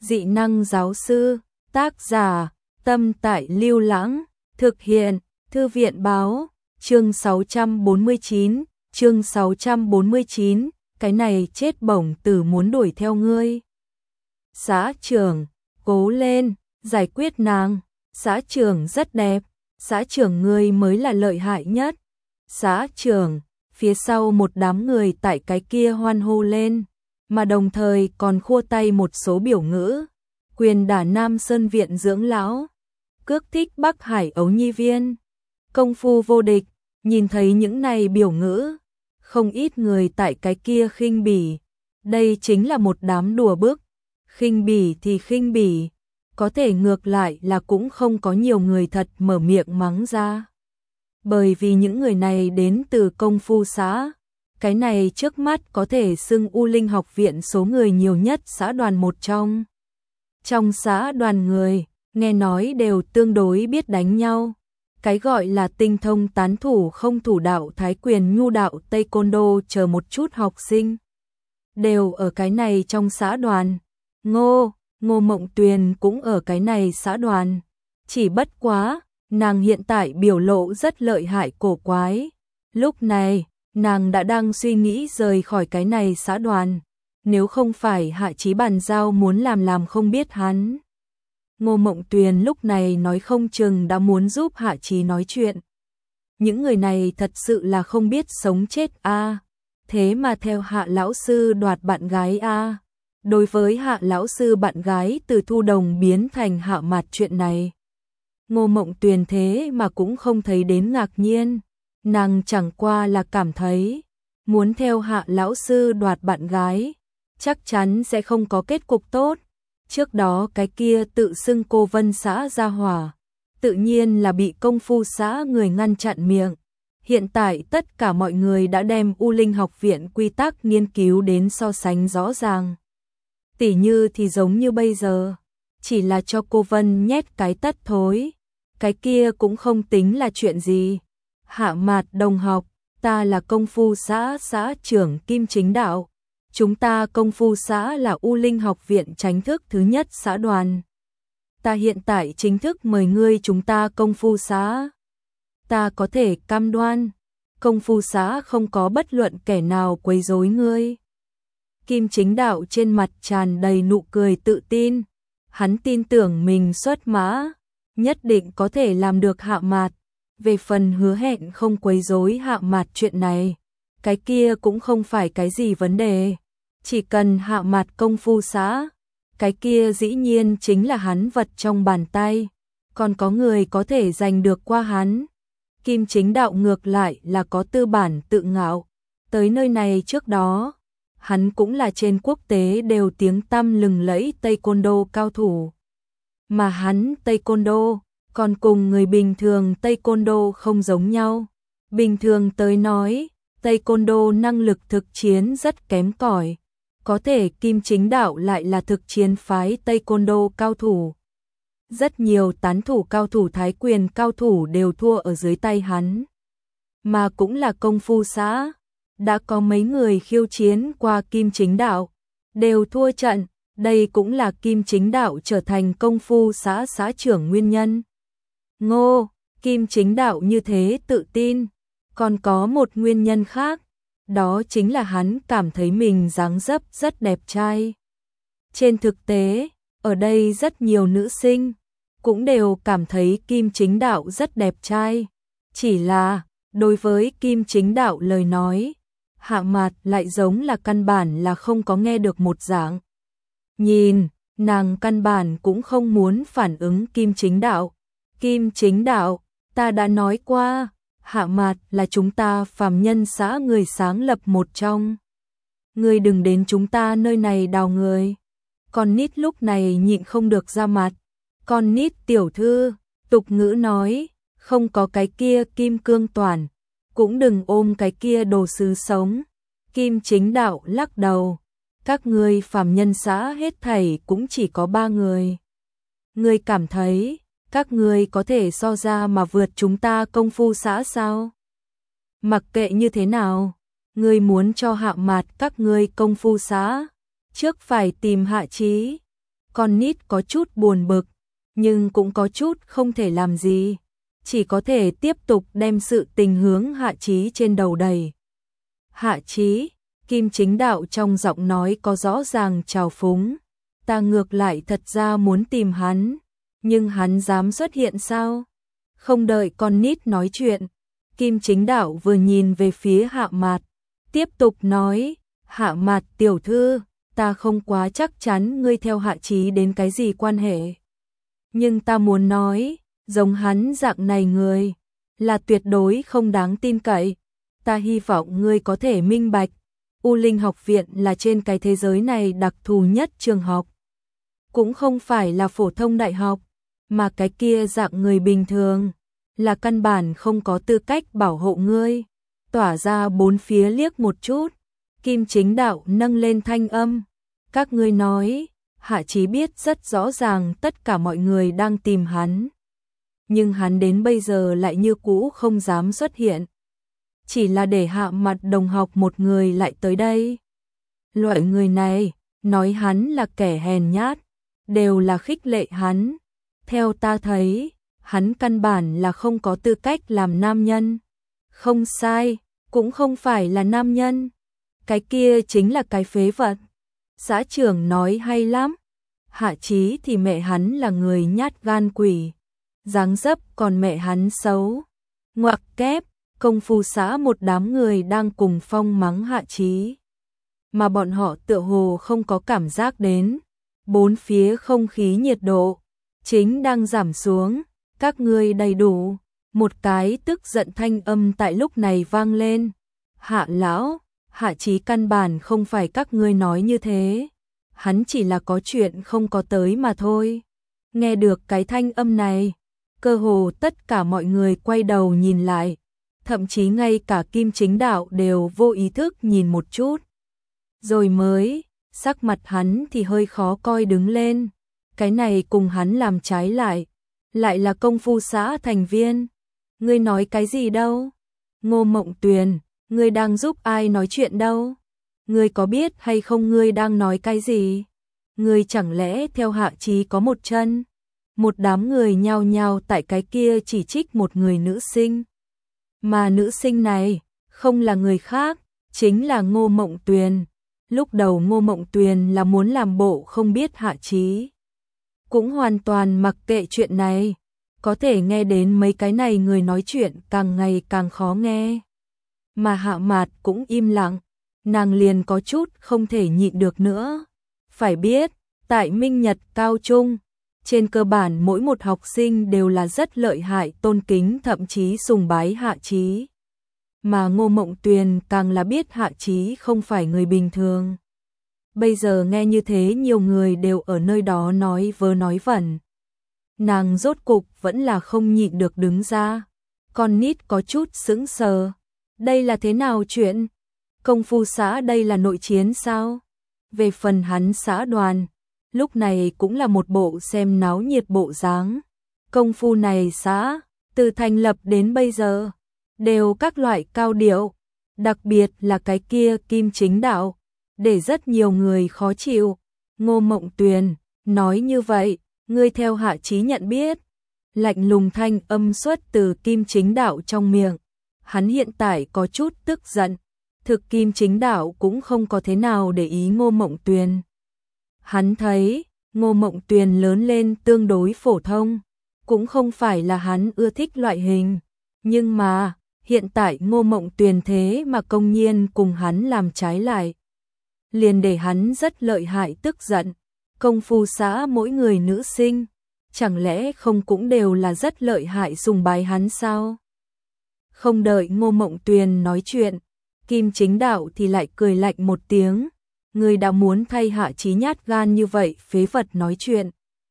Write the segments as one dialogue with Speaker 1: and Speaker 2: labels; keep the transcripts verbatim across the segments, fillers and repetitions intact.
Speaker 1: Dị năng giáo sư, tác giả, Tâm Tại Lưu Lãng, thực hiện, Thư viện báo, chương sáu trăm bốn mươi chín, chương sáu trăm bốn mươi chín, cái này chết bổng tử muốn đuổi theo ngươi. Xã trưởng, cố lên, giải quyết nàng, xã trưởng rất đẹp, xã trưởng ngươi mới là lợi hại nhất. Xã trưởng, phía sau một đám người tại cái kia hoan hô lên, mà đồng thời còn khua tay một số biểu ngữ, quyền đả Nam Sơn viện dưỡng lão, cước thích Bắc Hải ấu nhi viên, công phu vô địch, nhìn thấy những này biểu ngữ, không ít người tại cái kia khinh bỉ, đây chính là một đám đùa bức, khinh bỉ thì khinh bỉ, có thể ngược lại là cũng không có nhiều người thật mở miệng mắng ra. Bởi vì những người này đến từ công phu xã, cái này trước mắt có thể xưng U Linh học viện số người nhiều nhất xã đoàn một trong. Trong xã đoàn người, nghe nói đều tương đối biết đánh nhau. Cái gọi là tinh thông tán thủ không thủ đạo thái quyền nhu đạo taekwondo chờ một chút học sinh. Đều ở cái này trong xã đoàn. Ngô, Ngô Mộng Tuyền cũng ở cái này xã đoàn. Chỉ bất quá, nàng hiện tại biểu lộ rất lợi hại cổ quái. Lúc này, nàng đã đang suy nghĩ rời khỏi cái này xã đoàn. Nếu không phải Hạ Chí bàn giao muốn làm làm không biết hắn. Ngô Mộng Tuyền lúc này nói không chừng đã muốn giúp Hạ Chí nói chuyện. Những người này thật sự là không biết sống chết a, à. Thế mà theo Hạ lão sư đoạt bạn gái a. À. Đối với Hạ lão sư bạn gái từ Thu Đồng biến thành Hạ Mạt chuyện này, Ngô Mộng Tuyền thế mà cũng không thấy đến ngạc nhiên, nàng chẳng qua là cảm thấy muốn theo Hạ lão sư đoạt bạn gái, chắc chắn sẽ không có kết cục tốt. Trước đó cái kia tự xưng cô Vân xã gia hỏa, tự nhiên là bị công phu xã người ngăn chặn miệng. Hiện tại tất cả mọi người đã đem U Linh học viện quy tắc nghiên cứu đến so sánh rõ ràng. Tỉ như thì giống như bây giờ, chỉ là cho cô Vân nhét cái tất thối, cái kia cũng không tính là chuyện gì. Hạ Mạt đồng học, ta là công phu xã xã trưởng Kim Chính Đạo. Chúng ta công phu xã là U Linh học viện chính thức thứ nhất xã đoàn. Ta hiện tại chính thức mời ngươi chúng ta công phu xã. Ta có thể cam đoan, công phu xã không có bất luận kẻ nào quấy rối ngươi. Kim Chính Đạo trên mặt tràn đầy nụ cười tự tin. Hắn tin tưởng mình xuất mã, nhất định có thể làm được Hạ Mạt. Về phần hứa hẹn không quấy rối Hạ Mạt chuyện này, cái kia cũng không phải cái gì vấn đề. Chỉ cần Hạ Mạt công phu xã, cái kia dĩ nhiên chính là hắn vật trong bàn tay, còn có người có thể giành được qua hắn. Kim Chính Đạo ngược lại là có tư bản tự ngạo, tới nơi này trước đó, hắn cũng là trên quốc tế đều tiếng tăm lừng lẫy taekwondo cao thủ. Mà hắn taekwondo còn cùng người bình thường taekwondo không giống nhau. Bình thường tới nói, taekwondo năng lực thực chiến rất kém cỏi. Có thể Kim Chính Đạo lại là thực chiến phái taekwondo cao thủ. Rất nhiều tán thủ cao thủ thái quyền cao thủ đều thua ở dưới tay hắn. Mà cũng là công phu xã, đã có mấy người khiêu chiến qua Kim Chính Đạo, đều thua trận, đây cũng là Kim Chính Đạo trở thành công phu xã xã trưởng nguyên nhân. Ngô, Kim Chính Đạo như thế tự tin, còn có một nguyên nhân khác. Đó chính là hắn cảm thấy mình dáng dấp rất đẹp trai. Trên thực tế, ở đây rất nhiều nữ sinh cũng đều cảm thấy Kim Chính Đạo rất đẹp trai. Chỉ là, đối với Kim Chính Đạo lời nói, Hạ Mạt lại giống là căn bản là không có nghe được một dạng. Nhìn, nàng căn bản cũng không muốn phản ứng Kim Chính Đạo. Kim Chính Đạo, ta đã nói qua, Hạ Mạt là chúng ta phàm nhân xã người sáng lập một trong. Ngươi đừng đến chúng ta nơi này đào người. Con nít lúc này nhịn không được ra mặt. Con nít tiểu thư, tục ngữ nói, không có cái kia kim cương toàn, cũng đừng ôm cái kia đồ sứ sống. Kim Chính Đạo lắc đầu, các ngươi phàm nhân xã hết thảy cũng chỉ có ba người. Ngươi cảm thấy các ngươi có thể so ra mà vượt chúng ta công phu xã sao? Mặc kệ như thế nào, ngươi muốn cho Hạ Mạt các ngươi công phu xã, trước phải tìm Hạ Chí. Con nít có chút buồn bực, nhưng cũng có chút không thể làm gì, chỉ có thể tiếp tục đem sự tình hướng Hạ Chí trên đầu đẩy. Hạ Chí, Kim Chính Đạo trong giọng nói có rõ ràng trào phúng, ta ngược lại thật ra muốn tìm hắn, nhưng hắn dám xuất hiện sao? Không đợi con nít nói chuyện, Kim Chính Đạo vừa nhìn về phía Hạ Mạt, tiếp tục nói, Hạ Mạt tiểu thư, ta không quá chắc chắn ngươi theo Hạ Chí đến cái gì quan hệ. Nhưng ta muốn nói, giống hắn dạng này người, là tuyệt đối không đáng tin cậy. Ta hy vọng ngươi có thể minh bạch, U Linh học viện là trên cái thế giới này đặc thù nhất trường học. Cũng không phải là phổ thông đại học, mà cái kia dạng người bình thường, là căn bản không có tư cách bảo hộ ngươi. Tỏa ra bốn phía liếc một chút, Kim Chính Đạo nâng lên thanh âm. Các ngươi nói, Hạ Chí biết rất rõ ràng tất cả mọi người đang tìm hắn. Nhưng hắn đến bây giờ lại như cũ không dám xuất hiện. Chỉ là để Hạ Mặt đồng học một người lại tới đây. Loại người này, nói hắn là kẻ hèn nhát, đều là khích lệ hắn. Theo ta thấy, hắn căn bản là không có tư cách làm nam nhân. Không sai, cũng không phải là nam nhân. Cái kia chính là cái phế vật. Xã trưởng nói hay lắm. Hạ Chí thì mẹ hắn là người nhát gan quỷ, dáng dấp còn mẹ hắn xấu. Ngoặc kép, công phu xã một đám người đang cùng phong mắng Hạ Chí, mà bọn họ tựa hồ không có cảm giác đến. Bốn phía không khí nhiệt độ chính đang giảm xuống. Các ngươi đầy đủ. Một cái tức giận thanh âm tại lúc này vang lên. Hạ lão, Hạ Chí căn bản không phải các ngươi nói như thế. Hắn chỉ là có chuyện không có tới mà thôi. Nghe được cái thanh âm này, cơ hồ tất cả mọi người quay đầu nhìn lại, thậm chí ngay cả Kim Chính Đạo đều vô ý thức nhìn một chút. Rồi mới, sắc mặt hắn thì hơi khó coi đứng lên. Cái này cùng hắn làm trái lại, lại là công phu xã thành viên. Ngươi nói cái gì đâu? Ngô Mộng Tuyền, ngươi đang giúp ai nói chuyện đâu? Ngươi có biết hay không ngươi đang nói cái gì? Ngươi chẳng lẽ theo Hạ Chí có một chân? Một đám người nhao nhao tại cái kia chỉ trích một người nữ sinh. Mà nữ sinh này, không là người khác, chính là Ngô Mộng Tuyền. Lúc đầu Ngô Mộng Tuyền là muốn làm bộ không biết Hạ Chí, cũng hoàn toàn mặc kệ chuyện này. Có thể nghe đến mấy cái này người nói chuyện càng ngày càng khó nghe. Mà Hạ Mạt cũng im lặng, nàng liền có chút không thể nhịn được nữa. Phải biết, tại Minh Nhật Cao Trung, trên cơ bản mỗi một học sinh đều là rất lợi hại, tôn kính thậm chí sùng bái Hạ Chí. Mà Ngô Mộng Tuyền càng là biết Hạ Chí không phải người bình thường. Bây giờ nghe như thế nhiều người đều ở nơi đó nói vớ nói vẩn. Nàng rốt cục vẫn là không nhịn được đứng ra. Con nít có chút sững sờ. Đây là thế nào chuyện? Công phu xã đây là nội chiến sao? Về phần hắn xã đoàn, lúc này cũng là một bộ xem náo nhiệt bộ dáng. Công phu này xã, từ thành lập đến bây giờ, đều các loại cao điệu, đặc biệt là cái kia Kim Chính Đạo, để rất nhiều người khó chịu. Ngô Mộng Tuyền, nói như vậy, ngươi theo Hạ Chí nhận biết. Lạnh lùng thanh âm xuất từ Kim Chính Đạo trong miệng. Hắn hiện tại có chút tức giận. Thực Kim Chính Đạo cũng không có thế nào để ý Ngô Mộng Tuyền. Hắn thấy, Ngô Mộng Tuyền lớn lên tương đối phổ thông, cũng không phải là hắn ưa thích loại hình. Nhưng mà, hiện tại Ngô Mộng Tuyền thế mà công nhiên cùng hắn làm trái lại. Liền để hắn rất lợi hại tức giận. Công phu xã mỗi người nữ sinh, chẳng lẽ không cũng đều là rất lợi hại sùng bái hắn sao? Không đợi Ngô Mộng Tuyền nói chuyện, Kim Chính Đạo thì lại cười lạnh một tiếng. Người đã muốn thay Hạ Chí nhát gan như vậy phế vật nói chuyện.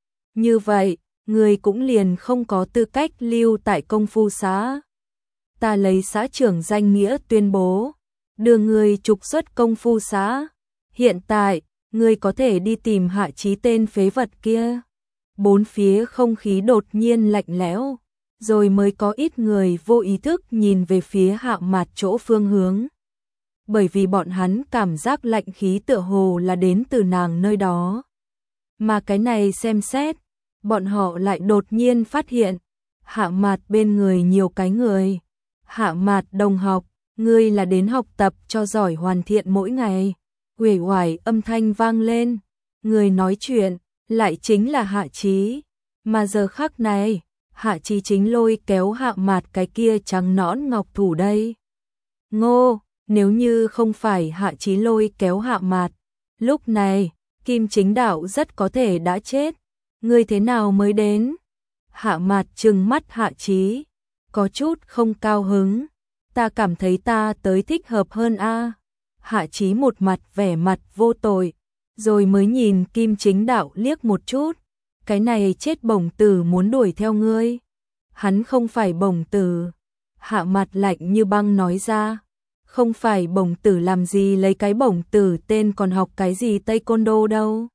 Speaker 1: Như vậy, người cũng liền không có tư cách lưu tại công phu xã. Ta lấy xã trưởng danh nghĩa tuyên bố, đưa người trục xuất công phu xã. Hiện tại, người có thể đi tìm Hạ Chí tên phế vật kia. Bốn phía không khí đột nhiên lạnh lẽo, rồi mới có ít người vô ý thức nhìn về phía Hạ Mạt chỗ phương hướng. Bởi vì bọn hắn cảm giác lạnh khí tựa hồ là đến từ nàng nơi đó. Mà cái này xem xét, bọn họ lại đột nhiên phát hiện, Hạ Mạt bên người nhiều cái người. Hạ Mạt đồng học, ngươi là đến học tập cho giỏi hoàn thiện mỗi ngày. Uể oải âm thanh vang lên, người nói chuyện lại chính là Hạ Chí, mà giờ khắc này, Hạ Chí chính lôi kéo Hạ Mạt cái kia trắng nõn ngọc thủ đây. Ngô, nếu như không phải Hạ Chí lôi kéo Hạ Mạt, lúc này, Kim Chính Đạo rất có thể đã chết. Ngươi thế nào mới đến? Hạ Mạt trừng mắt Hạ Chí, có chút không cao hứng. Ta cảm thấy ta tới thích hợp hơn a. Hạ Chí một mặt vẻ mặt vô tội, rồi mới nhìn Kim Chính Đạo liếc một chút. Cái này chết bổng tử muốn đuổi theo ngươi. Hắn không phải bổng tử. Hạ Mạt lạnh như băng nói ra. Không phải bổng tử làm gì lấy cái bổng tử tên còn học cái gì taekwondo đâu.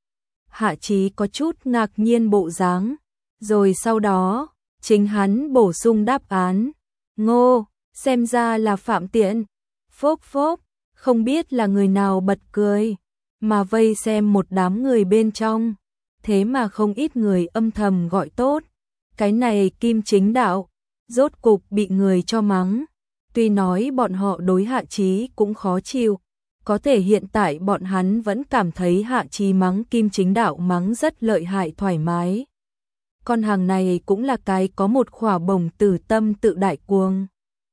Speaker 1: Hạ Chí có chút ngạc nhiên bộ dáng, rồi sau đó, chính hắn bổ sung đáp án. Ngô, xem ra là Phạm Tiện. Phốc phốc, không biết là người nào bật cười, mà vây xem một đám người bên trong. Thế mà không ít người âm thầm gọi tốt. Cái này Kim Chính Đạo, rốt cục bị người cho mắng. Tuy nói bọn họ đối Hạ Chí cũng khó chịu, có thể hiện tại bọn hắn vẫn cảm thấy Hạ Chí mắng Kim Chính Đạo mắng rất lợi hại thoải mái. Con hàng này cũng là cái có một khỏa bổng tử tâm tự đại cuồng.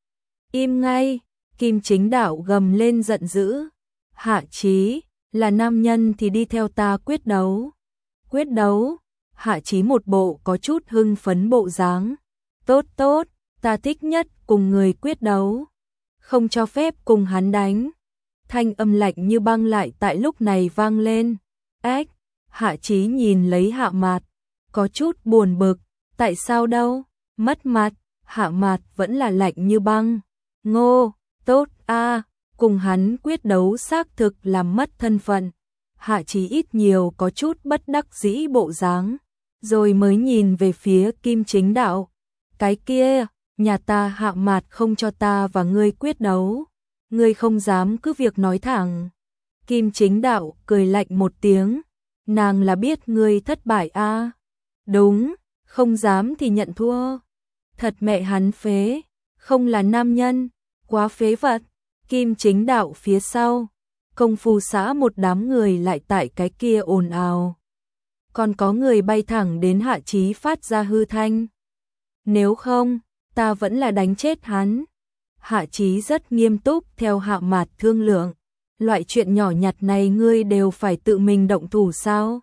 Speaker 1: Im ngay, Kim Chính Đạo gầm lên giận dữ. Hạ Chí, là nam nhân thì đi theo ta quyết đấu. Quyết đấu, Hạ Chí một bộ có chút hưng phấn bộ dáng. Tốt tốt, ta thích nhất cùng người quyết đấu. Không cho phép cùng hắn đánh. Thanh âm lạnh như băng lại tại lúc này vang lên. Ếch, Hạ Chí nhìn lấy Hạ Mạt, có chút buồn bực. Tại sao đâu, mất mặt. Hạ Mạt vẫn là lạnh như băng. Ngô, tốt a, cùng hắn quyết đấu xác thực làm mất thân phận. Hạ Chí ít nhiều có chút bất đắc dĩ bộ dáng, rồi mới nhìn về phía Kim Chính Đạo. Cái kia, nhà ta Hạ Mạt không cho ta và ngươi quyết đấu. Ngươi không dám cứ việc nói thẳng. Kim Chính Đạo cười lạnh một tiếng. Nàng là biết ngươi thất bại a. Đúng, không dám thì nhận thua. Thật mẹ hắn phế, không là nam nhân, quá phế vật. Kim Chính Đạo phía sau, Công phu xã một đám người lại tại cái kia ồn ào. Còn có người bay thẳng đến Hạ Chí phát ra hư thanh. Nếu không, ta vẫn là đánh chết hắn. Hạ Chí rất nghiêm túc theo Hạ Mạt thương lượng. Loại chuyện nhỏ nhặt này ngươi đều phải tự mình động thủ sao?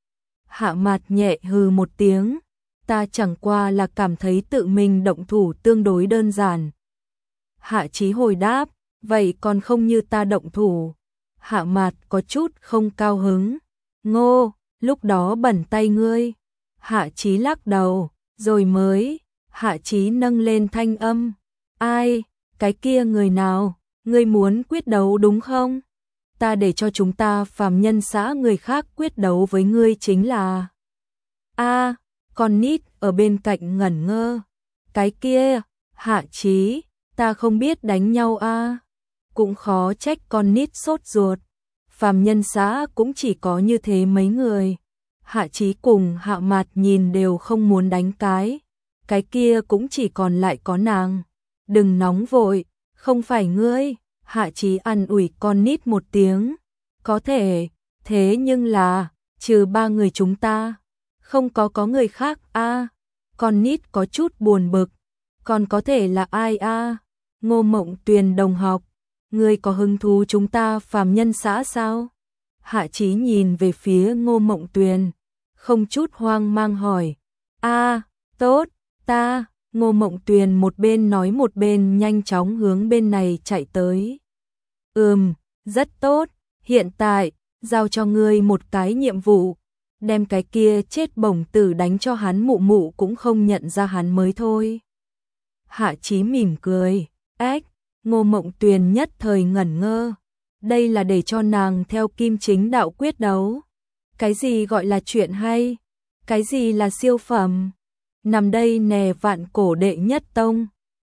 Speaker 1: Hạ Mạt nhẹ hừ một tiếng. Ta chẳng qua là cảm thấy tự mình động thủ tương đối đơn giản. Hạ Chí hồi đáp, vậy còn không như ta động thủ. Hạ Mạt có chút không cao hứng. Ngô, lúc đó bẩn tay ngươi. Hạ Chí lắc đầu, rồi mới. Hạ Chí nâng lên thanh âm. Ai, cái kia người nào, ngươi muốn quyết đấu đúng không? Ta để cho chúng ta phàm nhân xã người khác quyết đấu với ngươi chính là. A, à, con nít ở bên cạnh ngẩn ngơ. Cái kia, Hạ Chí, ta không biết đánh nhau a. À. Cũng khó trách con nít sốt ruột. Phàm nhân xã cũng chỉ có như thế mấy người. Hạ Chí cùng Hạ Mạt nhìn đều không muốn đánh cái. Cái kia cũng chỉ còn lại có nàng. Đừng nóng vội, không phải ngươi. Hạ Chí an ủi con nít một tiếng. Có thể, thế nhưng là, trừ ba người chúng ta, không có có người khác a. À, con nít có chút buồn bực. Còn có thể là ai a? À? Ngô Mộng Tuyền đồng học. Ngươi có hứng thú chúng ta phàm nhân xã sao? Hạ Chí nhìn về phía Ngô Mộng Tuyền, không chút hoang mang hỏi. A, à, tốt, ta. Ngô Mộng Tuyền một bên nói một bên nhanh chóng hướng bên này chạy tới. Ừm, rất tốt, hiện tại, giao cho ngươi một cái nhiệm vụ. Đem cái kia chết bổng tử đánh cho hắn mụ mụ cũng không nhận ra hắn mới thôi. Hạ Chí mỉm cười, ếch. Ngô Mộng Tuyền nhất thời ngẩn ngơ. Đây là để cho nàng theo Kim Chính Đạo quyết đấu. Cái gì gọi là chuyện hay? Cái gì là siêu phẩm? Nằm đây nè vạn cổ đệ nhất tông.